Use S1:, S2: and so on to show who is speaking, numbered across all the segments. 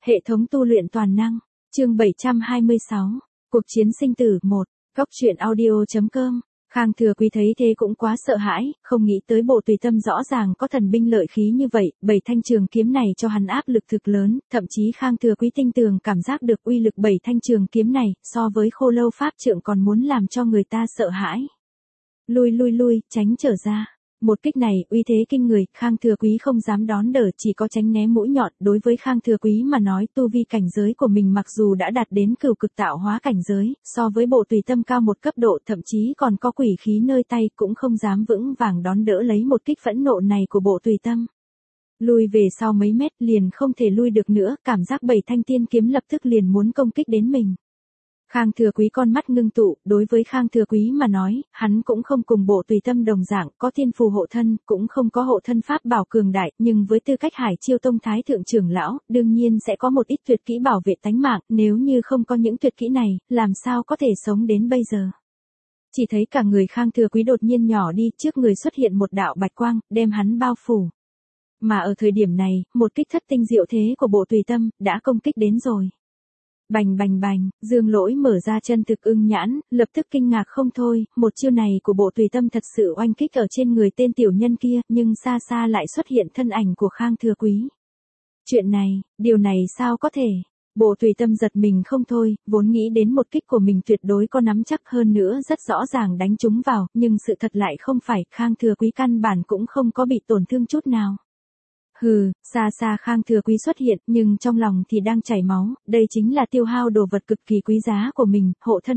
S1: Hệ thống tu luyện toàn năng, chương 726, cuộc chiến sinh tử 1, góc truyện audio.com. Khang Thừa Quý thấy thế cũng quá sợ hãi, không nghĩ tới Bộ Tùy Tâm rõ ràng có thần binh lợi khí như vậy, 7 thanh trường kiếm này cho hắn áp lực thực lớn, thậm chí Khang Thừa Quý tinh tường cảm giác được uy lực 7 thanh trường kiếm này, so với Khô Lâu pháp trượng còn muốn làm cho người ta sợ hãi. Lui, tránh trở ra. Một kích này, uy thế kinh người, Khang Thừa Quý không dám đón đỡ, chỉ có tránh né mũi nhọn. Đối với Khang Thừa Quý mà nói, tu vi cảnh giới của mình mặc dù đã đạt đến cửu cực tạo hóa cảnh giới, so với Bộ Tùy Tâm cao một cấp độ, thậm chí còn có quỷ khí nơi tay, cũng không dám vững vàng đón đỡ lấy một kích phẫn nộ này của Bộ Tùy Tâm. Lui về sau mấy mét, liền không thể lui được nữa, cảm giác 7 thanh tiên kiếm lập tức liền muốn công kích đến mình. Khang Thừa Quý con mắt ngưng tụ, đối với Khang Thừa Quý mà nói, hắn cũng không cùng Bộ Tùy Tâm đồng dạng, có thiên phù hộ thân, cũng không có hộ thân pháp bảo cường đại, nhưng với tư cách Hải Chiêu Tông Thái Thượng trưởng lão, đương nhiên sẽ có một ít tuyệt kỹ bảo vệ tánh mạng, nếu như không có những tuyệt kỹ này, làm sao có thể sống đến bây giờ. Chỉ thấy cả người Khang Thừa Quý đột nhiên nhỏ đi, trước người xuất hiện một đạo bạch quang, đem hắn bao phủ. Mà ở thời điểm này, một kích thất tinh diệu thế của Bộ Tùy Tâm, đã công kích đến rồi. Bành, Dương Lỗi mở ra chân thực ưng nhãn, lập tức kinh ngạc không thôi, một chiêu này của Bộ Tùy Tâm thật sự oanh kích ở trên người tên tiểu nhân kia, nhưng xa xa lại xuất hiện thân ảnh của Khang Thừa Quý. Chuyện này, điều này sao có thể? Bộ Tùy Tâm giật mình không thôi, vốn nghĩ đến một kích của mình tuyệt đối có nắm chắc hơn nữa rất rõ ràng đánh trúng vào, nhưng sự thật lại không phải, Khang Thừa Quý căn bản cũng không có bị tổn thương chút nào. Hừ, xa Khang Thừa Quý xuất hiện, nhưng trong lòng thì đang chảy máu, đây chính là tiêu hao đồ vật cực kỳ quý giá của mình, hộ thân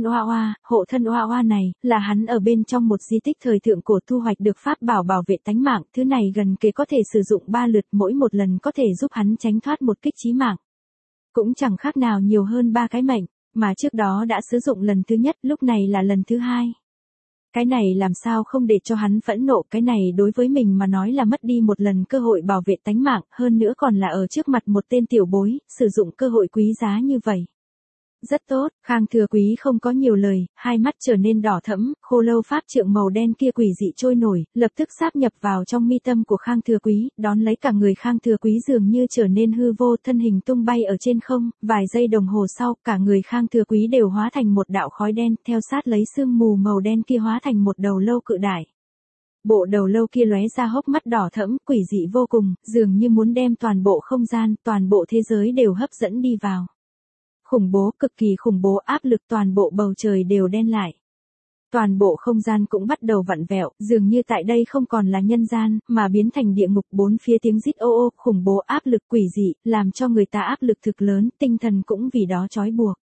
S1: oa oa này, là hắn ở bên trong một di tích thời thượng cổ thu hoạch được pháp bảo bảo vệ tánh mạng, thứ này gần kề có thể sử dụng 3 lượt, mỗi một lần có thể giúp hắn tránh thoát một kích chí mạng. Cũng chẳng khác nào nhiều hơn 3 cái mệnh, mà trước đó đã sử dụng lần thứ nhất, lúc này là lần thứ 2. Cái này làm sao không để cho hắn phẫn nộ, cái này đối với mình mà nói là mất đi một lần cơ hội bảo vệ tánh mạng, hơn nữa còn là ở trước mặt một tên tiểu bối, sử dụng cơ hội quý giá như vậy. Rất tốt, Khang Thừa Quý không có nhiều lời, hai mắt trở nên đỏ thẫm, Khô Lâu pháp trượng màu đen kia quỷ dị trôi nổi, lập tức sáp nhập vào trong mi tâm của Khang Thừa Quý, đón lấy cả người Khang Thừa Quý dường như trở nên hư vô, thân hình tung bay ở trên không, vài giây đồng hồ sau, cả người Khang Thừa Quý đều hóa thành một đạo khói đen, theo sát lấy sương mù màu đen kia hóa thành một đầu lâu cự đại. Bộ đầu lâu kia lóe ra hốc mắt đỏ thẫm, quỷ dị vô cùng, dường như muốn đem toàn bộ không gian, toàn bộ thế giới đều hấp dẫn đi vào. Khủng bố, cực kỳ khủng bố, áp lực toàn bộ bầu trời đều đen lại. Toàn bộ không gian cũng bắt đầu vặn vẹo, dường như tại đây không còn là nhân gian, mà biến thành địa ngục, bốn phía tiếng rít ô ô, khủng bố áp lực quỷ dị, làm cho người ta áp lực thực lớn, tinh thần cũng vì đó trói buộc.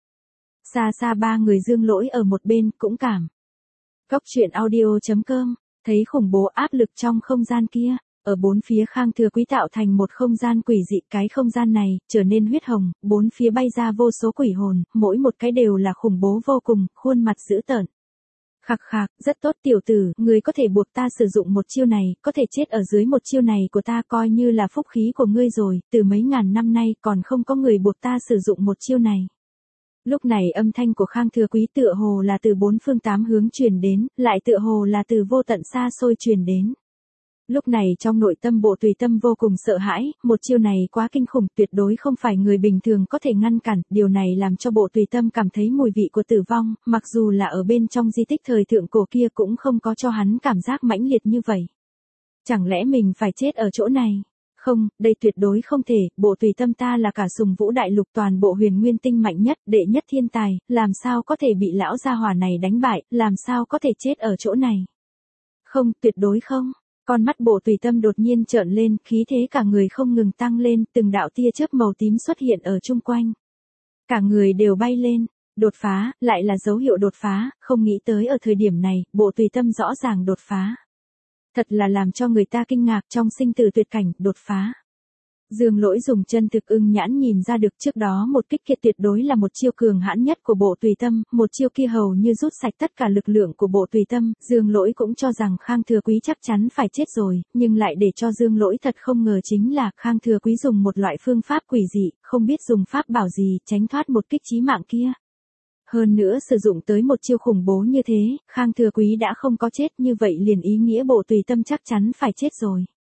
S1: Xa 3 người Dương Lỗi ở một bên, cũng cảm. Góc truyện audio.com, thấy khủng bố áp lực trong không gian kia. Ở bốn phía Khang Thừa Quý tạo thành một không gian quỷ dị, cái không gian này trở nên huyết hồng, bốn phía bay ra vô số quỷ hồn, mỗi một cái đều là khủng bố vô cùng, khuôn mặt dữ tợn. Khạc, rất tốt tiểu tử, ngươi có thể buộc ta sử dụng một chiêu này, có thể chết ở dưới một chiêu này của ta coi như là phúc khí của ngươi rồi, từ mấy ngàn năm nay còn không có người buộc ta sử dụng một chiêu này. Lúc này âm thanh của Khang Thừa Quý tựa hồ là từ 4 phương 8 hướng truyền đến, lại tựa hồ là từ vô tận xa xôi truyền đến. Lúc này trong nội tâm Bộ Tùy Tâm vô cùng sợ hãi, một chiêu này quá kinh khủng, tuyệt đối không phải người bình thường có thể ngăn cản, điều này làm cho Bộ Tùy Tâm cảm thấy mùi vị của tử vong, mặc dù là ở bên trong di tích thời thượng cổ kia cũng không có cho hắn cảm giác mãnh liệt như vậy. Chẳng lẽ mình phải chết ở chỗ này? Không, đây tuyệt đối không thể, Bộ Tùy Tâm ta là cả Sùng Vũ Đại Lục toàn bộ huyền nguyên tinh mạnh nhất, đệ nhất thiên tài, làm sao có thể bị lão gia hỏa này đánh bại, làm sao có thể chết ở chỗ này? Không, tuyệt đối không. Con mắt Bộ Tùy Tâm đột nhiên trợn lên, khí thế cả người không ngừng tăng lên, từng đạo tia chớp màu tím xuất hiện ở chung quanh. Cả người đều bay lên, đột phá, lại là dấu hiệu đột phá, không nghĩ tới ở thời điểm này, Bộ Tùy Tâm rõ ràng đột phá. Thật là làm cho người ta kinh ngạc, trong sinh tử tuyệt cảnh, đột phá. Dương Lỗi dùng chân thực ưng nhãn nhìn ra được trước đó một kích kia tuyệt đối là một chiêu cường hãn nhất của Bộ Tùy Tâm, một chiêu kia hầu như rút sạch tất cả lực lượng của Bộ Tùy Tâm, Dương Lỗi cũng cho rằng Khang Thừa Quý chắc chắn phải chết rồi, nhưng lại để cho Dương Lỗi thật không ngờ chính là Khang Thừa Quý dùng một loại phương pháp quỷ dị, không biết dùng pháp bảo gì, tránh thoát một kích chí mạng kia. Hơn nữa sử dụng tới một chiêu khủng bố như thế, Khang Thừa Quý đã không có chết, như vậy liền ý nghĩa Bộ Tùy Tâm chắc chắn phải chết rồi.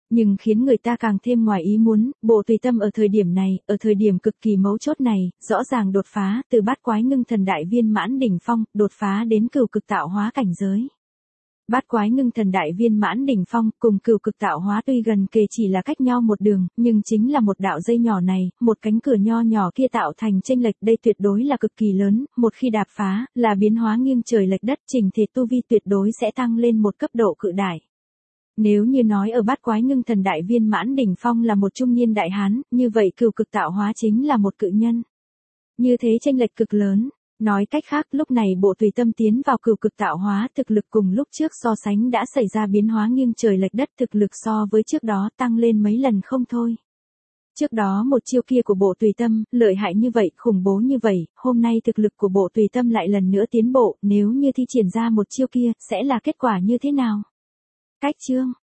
S1: Nhưng khiến người ta càng thêm ngoài ý muốn, bộ tùy tâm ở thời điểm này, ở thời điểm cực kỳ mấu chốt này, rõ ràng đột phá, từ bát quái ngưng thần đại viên mãn đỉnh phong, đột phá đến cửu cực tạo hóa cảnh giới. Bát quái ngưng thần đại viên mãn đỉnh phong, cùng cửu cực tạo hóa tuy gần kề chỉ là cách nhau một đường, nhưng chính là một đạo dây nhỏ này, một cánh cửa nho nhỏ kia tạo thành chênh lệch, đây tuyệt đối là cực kỳ lớn, một khi đạp phá, là biến hóa nghiêng trời lệch đất, trình thể tu vi tuyệt đối sẽ tăng lên một cấp độ cự đại. Nếu như nói ở bát quái ngưng thần đại viên mãn đỉnh phong là một trung niên đại hán, như vậy cửu cực tạo hóa chính là một cự nhân. Như thế chênh lệch cực lớn. Nói cách khác, lúc này bộ tùy tâm tiến vào cửu cực tạo hóa, thực lực cùng lúc trước so sánh đã xảy ra biến hóa nghiêng trời lệch đất, thực lực so với trước đó tăng lên mấy lần không thôi. Trước đó một chiêu kia của bộ tùy tâm, lợi hại như vậy, khủng bố như vậy, hôm nay thực lực của bộ tùy tâm lại lần nữa tiến bộ, nếu như thi triển ra một chiêu kia, sẽ là kết quả như thế nào? Cách chương